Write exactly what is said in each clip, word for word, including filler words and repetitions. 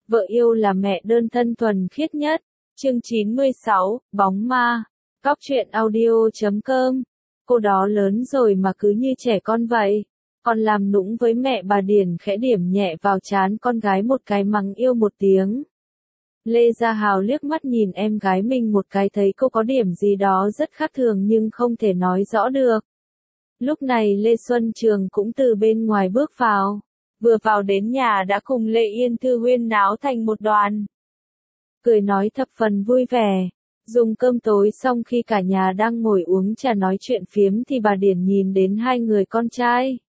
Vợ yêu là mẹ đơn thân thuần khiết nhất. Chương chín mươi sáu, Bóng ma. Cóc truyện audio chấm com. Cô đó lớn rồi mà cứ như trẻ con vậy. Còn làm nũng với mẹ. Bà Điển khẽ điểm nhẹ vào trán con gái một cái, mắng yêu một tiếng. Lê Gia Hào liếc mắt nhìn em gái mình một cái, thấy cô có điểm gì đó rất khác thường nhưng không thể nói rõ được. Lúc này Lê Xuân Trường cũng từ bên ngoài bước vào. Vừa vào đến nhà đã cùng Lê Yên Thư huyên náo thành một đoàn. Cười nói thập phần vui vẻ. Dùng cơm tối xong, khi cả nhà đang ngồi uống trà nói chuyện phiếm thì bà Điển nhìn đến hai người con trai.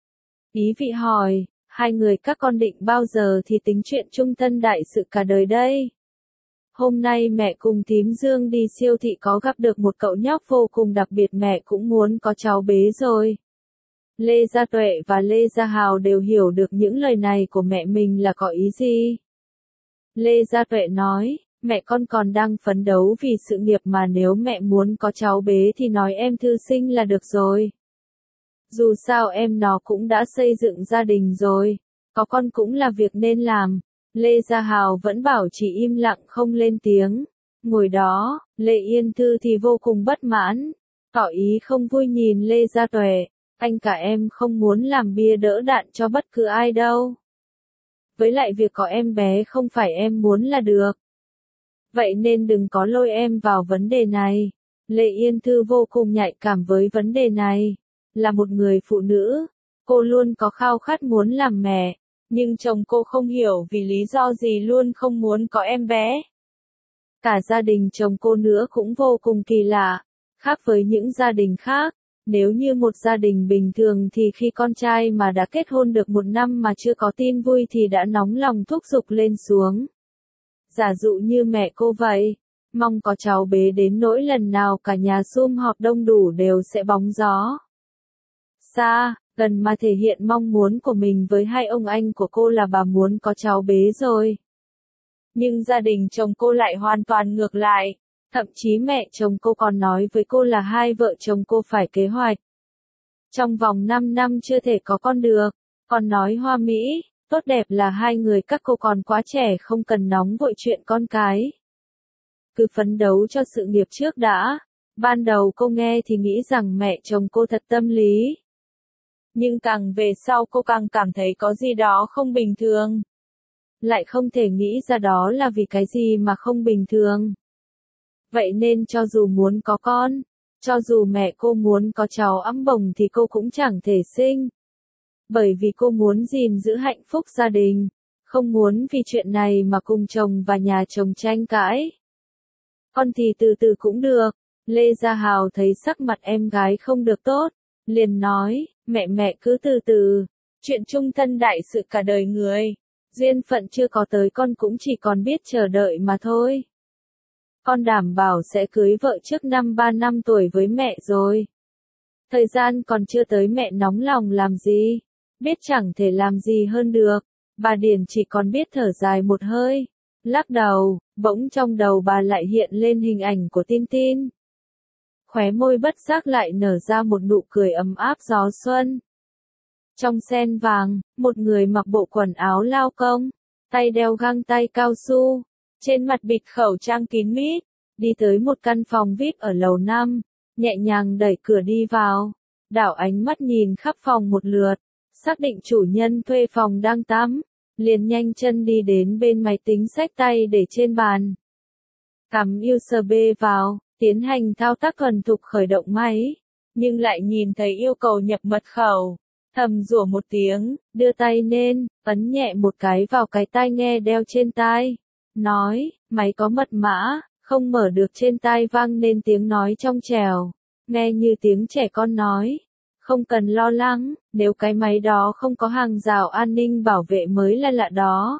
Ý vị hỏi, hai người các con định bao giờ thì tính chuyện chung thân đại sự cả đời đây? Hôm nay mẹ cùng thím Dương đi siêu thị có gặp được một cậu nhóc vô cùng đặc biệt, mẹ cũng muốn có cháu bế rồi. Lê Gia Tuệ và Lê Gia Hào đều hiểu được những lời này của mẹ mình là có ý gì. Lê Gia Tuệ nói, mẹ con còn đang phấn đấu vì sự nghiệp mà, nếu mẹ muốn có cháu bế thì nói em Thư sinh là được rồi. Dù sao em nó cũng đã xây dựng gia đình rồi, có con cũng là việc nên làm. Lê Gia Hào vẫn bảo chỉ im lặng không lên tiếng. Ngồi đó, Lê Yên Thư thì vô cùng bất mãn, tỏ ý không vui nhìn Lê Gia Tuệ. Anh cả em không muốn làm bia đỡ đạn cho bất cứ ai đâu. Với lại việc có em bé không phải em muốn là được. Vậy nên đừng có lôi em vào vấn đề này. Lê Yên Thư vô cùng nhạy cảm với vấn đề này. Là một người phụ nữ, cô luôn có khao khát muốn làm mẹ. Nhưng chồng cô không hiểu vì lý do gì luôn không muốn có em bé. Cả gia đình chồng cô nữa cũng vô cùng kỳ lạ. Khác với những gia đình khác. Nếu như một gia đình bình thường thì khi con trai mà đã kết hôn được một năm mà chưa có tin vui thì đã nóng lòng thúc giục lên xuống. Giả dụ như mẹ cô vậy, mong có cháu bế đến nỗi lần nào cả nhà sum họp đông đủ đều sẽ bóng gió. Xa, gần mà thể hiện mong muốn của mình với hai ông anh của cô là bà muốn có cháu bế rồi. Nhưng gia đình chồng cô lại hoàn toàn ngược lại. Thậm chí mẹ chồng cô còn nói với cô là hai vợ chồng cô phải kế hoạch. Trong vòng năm năm chưa thể có con được. Còn nói hoa mỹ, tốt đẹp là hai người các cô còn quá trẻ, không cần nóng vội chuyện con cái. Cứ phấn đấu cho sự nghiệp trước đã. Ban đầu cô nghe thì nghĩ rằng mẹ chồng cô thật tâm lý. Nhưng càng về sau cô càng cảm thấy có gì đó không bình thường. Lại không thể nghĩ ra đó là vì cái gì mà không bình thường. Vậy nên cho dù muốn có con, cho dù mẹ cô muốn có cháu ẵm bồng thì cô cũng chẳng thể sinh. Bởi vì cô muốn gìn giữ hạnh phúc gia đình, không muốn vì chuyện này mà cùng chồng và nhà chồng tranh cãi. Con thì từ từ cũng được. Lê Gia Hào thấy sắc mặt em gái không được tốt, liền nói, mẹ mẹ cứ từ từ, chuyện chung thân đại sự cả đời người, duyên phận chưa có tới con cũng chỉ còn biết chờ đợi mà thôi. Con đảm bảo sẽ cưới vợ trước năm ba năm tuổi với mẹ rồi. Thời gian còn chưa tới, mẹ nóng lòng làm gì, biết chẳng thể làm gì hơn được. Bà Điển chỉ còn biết thở dài một hơi, lắc đầu, bỗng trong đầu bà lại hiện lên hình ảnh của Tin Tin. Khóe môi bất giác lại nở ra một nụ cười ấm áp gió xuân. Trong sen vàng, một người mặc bộ quần áo lao công, tay đeo găng tay cao su. Trên mặt bịt khẩu trang kín mít, đi tới một căn phòng vi ai pi ở lầu năm, nhẹ nhàng đẩy cửa đi vào, đảo ánh mắt nhìn khắp phòng một lượt, xác định chủ nhân thuê phòng đang tắm, liền nhanh chân đi đến bên máy tính xách tay để trên bàn. Cắm u ét bê vào, tiến hành thao tác thuần thục khởi động máy, nhưng lại nhìn thấy yêu cầu nhập mật khẩu, thầm rủa một tiếng, đưa tay lên, ấn nhẹ một cái vào cái tai nghe đeo trên tai. Nói, máy có mật mã, không mở được. Trên tai vang nên tiếng nói trong trẻo, nghe như tiếng trẻ con nói. Không cần lo lắng, nếu cái máy đó không có hàng rào an ninh bảo vệ mới là lạ đó.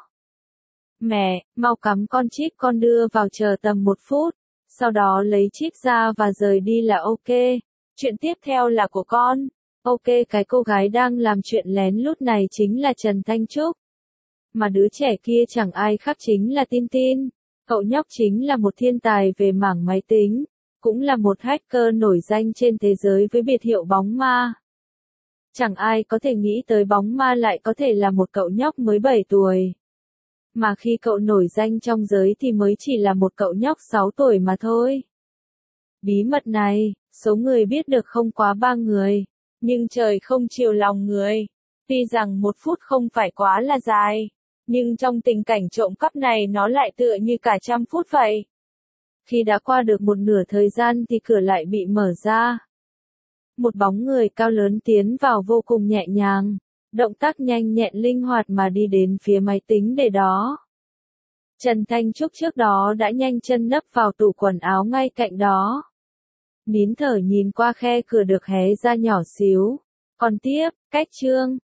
Mẹ, mau cắm con chip, con đưa vào chờ tầm một phút, sau đó lấy chip ra và rời đi là ok. Chuyện tiếp theo là của con. Ok, cái cô gái đang làm chuyện lén lút này chính là Trần Thanh Trúc. Mà đứa trẻ kia chẳng ai khác chính là Tin Tin. Cậu nhóc chính là một thiên tài về mảng máy tính, cũng là một hacker nổi danh trên thế giới với biệt hiệu Bóng Ma. Chẳng ai có thể nghĩ tới Bóng Ma lại có thể là một cậu nhóc mới bảy tuổi. Mà khi cậu nổi danh trong giới thì mới chỉ là một cậu nhóc sáu tuổi mà thôi. Bí mật này, số người biết được không quá ba người. Nhưng trời không chiều lòng người. Tuy rằng một phút không phải quá là dài. Nhưng trong tình cảnh trộm cắp này nó lại tựa như cả trăm phút vậy. Khi đã qua được một nửa thời gian thì cửa lại bị mở ra. Một bóng người cao lớn tiến vào vô cùng nhẹ nhàng. Động tác nhanh nhẹn linh hoạt mà đi đến phía máy tính để đó. Trần Thanh Trúc trước đó đã nhanh chân nấp vào tủ quần áo ngay cạnh đó. Nín thở nhìn qua khe cửa được hé ra nhỏ xíu. Còn tiếp, cách chương.